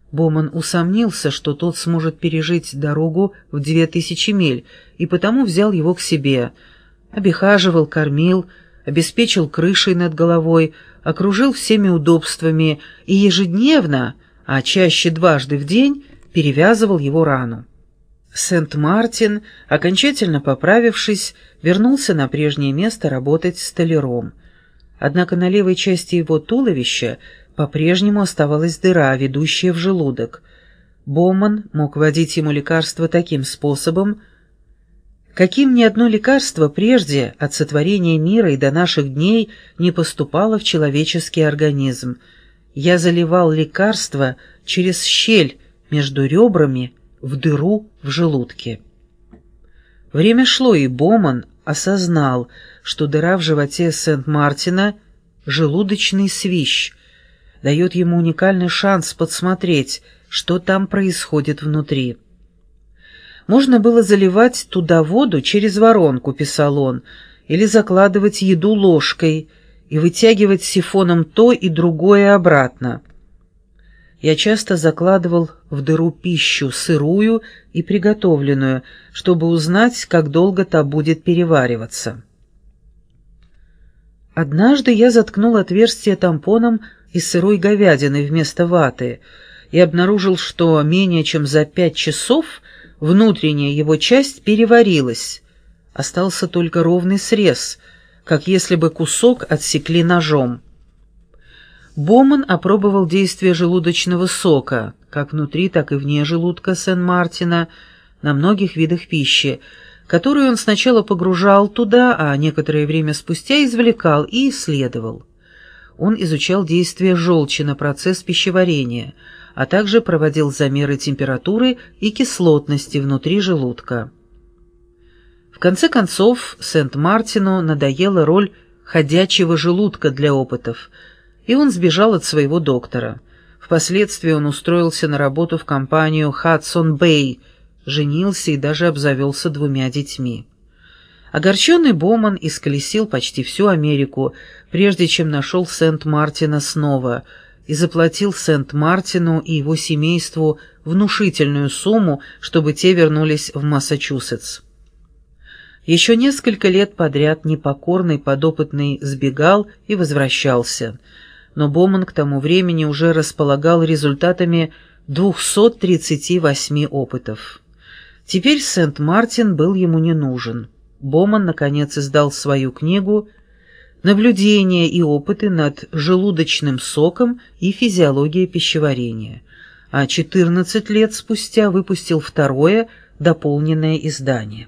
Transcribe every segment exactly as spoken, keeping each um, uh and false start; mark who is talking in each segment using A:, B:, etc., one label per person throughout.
A: Боман усомнился, что тот сможет пережить дорогу в две тысячи миль, и потому взял его к себе. Обихаживал, кормил, обеспечил крышей над головой, окружил всеми удобствами и ежедневно, а чаще дважды в день, перевязывал его рану. Сент-Мартин, окончательно поправившись, вернулся на прежнее место работать столяром. Однако на левой части его туловища по-прежнему оставалась дыра, ведущая в желудок. Боман мог вводить ему лекарства таким способом, каким ни одно лекарство прежде от сотворения мира и до наших дней не поступало в человеческий организм. Я заливал лекарство через щель между ребрами в дыру в желудке. Время шло, и Боман осознал, что дыра в животе Сент-Мартина — желудочный свищ, дает ему уникальный шанс подсмотреть, что там происходит внутри. Можно было заливать туда воду через воронку, писал он, или закладывать еду ложкой и вытягивать сифоном то и другое обратно. Я часто закладывал в дыру пищу, сырую и приготовленную, чтобы узнать, как долго та будет перевариваться. Однажды я заткнул отверстие тампоном из сырой говядины вместо ваты и обнаружил, что менее чем за пять часов внутренняя его часть переварилась. Остался только ровный срез, как если бы кусок отсекли ножом. Боман опробовал действие желудочного сока, как внутри, так и вне желудка Сен-Мартина, на многих видах пищи, которую он сначала погружал туда, а некоторое время спустя извлекал и исследовал. Он изучал действие желчи на процесс пищеварения, а также проводил замеры температуры и кислотности внутри желудка. В конце концов, Сент-Мартину надоела роль ходячего желудка для опытов, и он сбежал от своего доктора. Впоследствии он устроился на работу в компанию «Хадсон Бэй», женился и даже обзавелся двумя детьми. Огорченный Боман исколесил почти всю Америку, прежде чем нашел Сент-Мартина снова, и заплатил Сент-Мартину и его семейству внушительную сумму, чтобы те вернулись в Массачусетс. Еще несколько лет подряд непокорный подопытный сбегал и возвращался, но Боман к тому времени уже располагал результатами двухсот тридцати восьми опытов. Теперь Сент-Мартин был ему не нужен. Боман, наконец, издал свою книгу «Наблюдения и опыты над желудочным соком и физиологией пищеварения», а четырнадцать лет спустя выпустил второе, дополненное издание.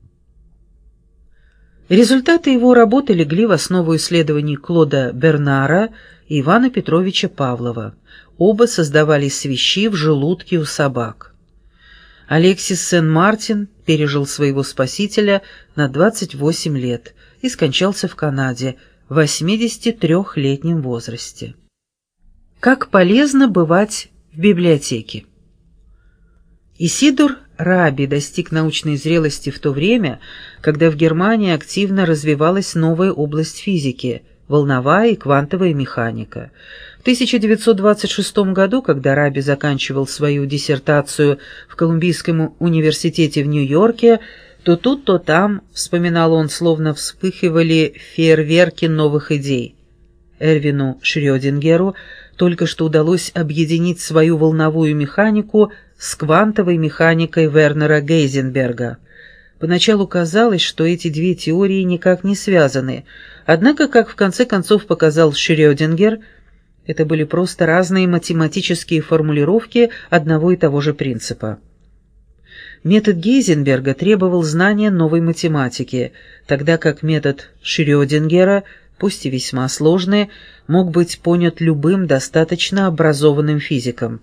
A: Результаты его работы легли в основу исследований Клода Бернара и Ивана Петровича Павлова. Оба создавали свищи в желудке у собак. Алексис Сен-Мартин пережил своего спасителя на двадцать восемь лет и скончался в Канаде в восьмидесятитрёхлетнем возрасте. Как полезно бывать в библиотеке. Исидор Раби достиг научной зрелости в то время, когда в Германии активно развивалась новая область физики – волновая и квантовая механика. В тысяча девятьсот двадцать шестом году, когда Раби заканчивал свою диссертацию в Колумбийском университете в Нью-Йорке, то тут, то там, вспоминал он, словно вспыхивали фейерверки новых идей. Эрвину Шрёдингеру только что удалось объединить свою волновую механику с квантовой механикой Вернера Гейзенберга. Поначалу казалось, что эти две теории никак не связаны, однако, как в конце концов показал Шрёдингер, это были просто разные математические формулировки одного и того же принципа. Метод Гейзенберга требовал знания новой математики, тогда как метод Шрёдингера, пусть и весьма сложный, мог быть понят любым достаточно образованным физиком.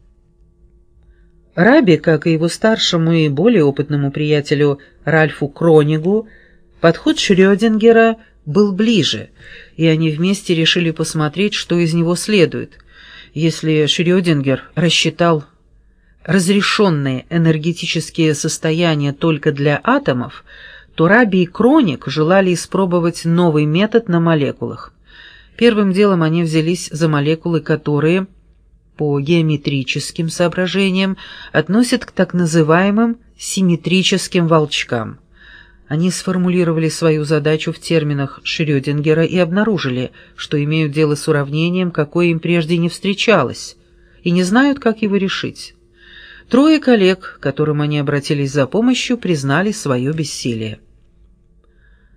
A: Раби, как и его старшему и более опытному приятелю Ральфу Кронигу, подход Шрёдингера был ближе, и они вместе решили посмотреть, что из него следует. Если Шрёдингер рассчитал разрешенные энергетические состояния только для атомов, то Раби и Крониг желали испробовать новый метод на молекулах. Первым делом они взялись за молекулы, которые по геометрическим соображениям относят к так называемым симметрическим волчкам. Они сформулировали свою задачу в терминах Шрёдингера и обнаружили, что имеют дело с уравнением, какое им прежде не встречалось, и не знают, как его решить. Трое коллег, к которым они обратились за помощью, признали свое бессилие.